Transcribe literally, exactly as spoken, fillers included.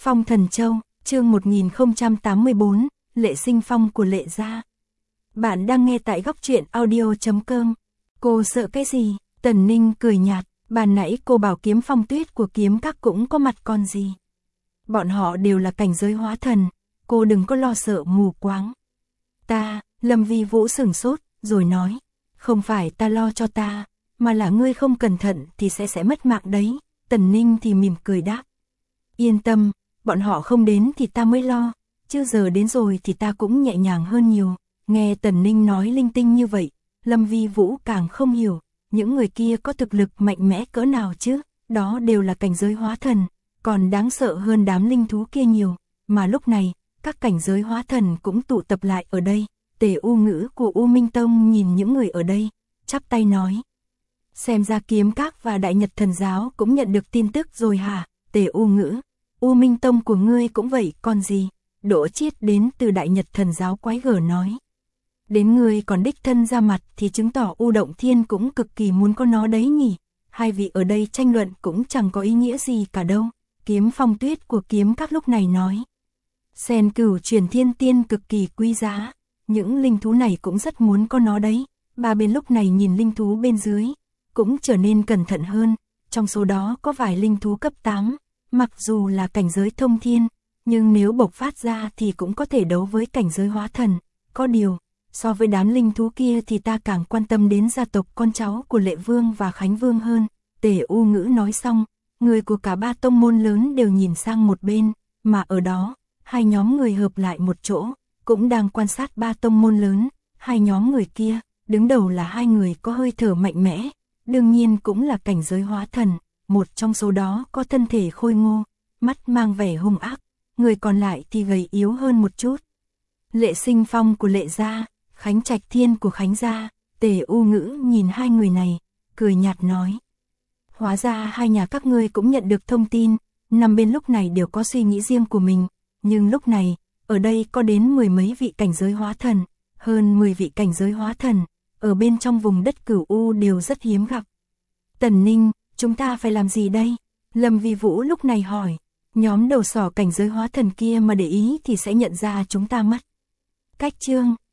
Phong Thần Châu, chương một nghìn không trăm tám mươi tư, Lệ Sinh Phong của Lệ gia. Bạn đang nghe tại góc truyện audio chấm com. Cô sợ cái gì? Tần Ninh cười nhạt, bàn nãy cô bảo Kiếm Phong Tuyết của Kiếm Các cũng có mặt con gì. Bọn họ đều là cảnh giới hóa thần, cô đừng có lo sợ mù quáng. Ta, Lâm Vi Vũ sửng sốt, rồi nói, không phải ta lo cho ta, mà là ngươi không cẩn thận thì sẽ sẽ mất mạng đấy. Tần Ninh thì mỉm cười đáp. Yên tâm, bọn họ không đến thì ta mới lo, chứ giờ đến rồi thì ta cũng nhẹ nhàng hơn nhiều. Nghe Tần Ninh nói linh tinh như vậy, Lâm Vi Vũ càng không hiểu, những người kia có thực lực mạnh mẽ cỡ nào chứ, đó đều là cảnh giới hóa thần, còn đáng sợ hơn đám linh thú kia nhiều, mà lúc này, các cảnh giới hóa thần cũng tụ tập lại ở đây. Tề U Ngữ của U Minh Tông nhìn những người ở đây, chắp tay nói. Xem ra Kiếm Các và Đại Nhật Thần Giáo cũng nhận được tin tức rồi hả? Tề U Ngữ, U Minh Tông của ngươi cũng vậy còn gì? Đỗ Chiết đến từ Đại Nhật Thần Giáo quái gở nói. Đến ngươi còn đích thân ra mặt thì chứng tỏ U Động Thiên cũng cực kỳ muốn có nó đấy nhỉ? Hai vị ở đây tranh luận cũng chẳng có ý nghĩa gì cả đâu. Kiếm Phong Tuyết của Kiếm Các lúc này nói. Sen Cửu Truyền Thiên Tiên cực kỳ quý giá, những linh thú này cũng rất muốn có nó đấy. Ba bên lúc này nhìn linh thú bên dưới, cũng trở nên cẩn thận hơn, trong số đó có vài linh thú cấp tám, mặc dù là cảnh giới thông thiên, nhưng nếu bộc phát ra thì cũng có thể đấu với cảnh giới hóa thần. Có điều, so với đám linh thú kia thì ta càng quan tâm đến gia tộc con cháu của Lệ Vương và Khánh Vương hơn. Tề U Ngữ nói xong, người của cả ba tông môn lớn đều nhìn sang một bên, mà ở đó, hai nhóm người hợp lại một chỗ, cũng đang quan sát ba tông môn lớn. Hai nhóm người kia, đứng đầu là hai người có hơi thở mạnh mẽ, đương nhiên cũng là cảnh giới hóa thần, một trong số đó có thân thể khôi ngô, mắt mang vẻ hung ác, người còn lại thì gầy yếu hơn một chút. Lệ Sinh Phong của Lệ gia, Khánh Trạch Thiên của Khánh gia. Tề U Ngữ nhìn hai người này, cười nhạt nói. Hóa ra hai nhà các ngươi cũng nhận được thông tin, năm bên lúc này đều có suy nghĩ riêng của mình, nhưng lúc này, ở đây có đến mười mấy vị cảnh giới hóa thần, hơn mười vị cảnh giới hóa thần, ở bên trong vùng đất Cửu U đều rất hiếm gặp. Tần Ninh, chúng ta phải làm gì đây? Lâm Vi Vũ lúc này hỏi, nhóm đầu sỏ cảnh giới hóa thần kia mà để ý thì sẽ nhận ra chúng ta mất. Cách chương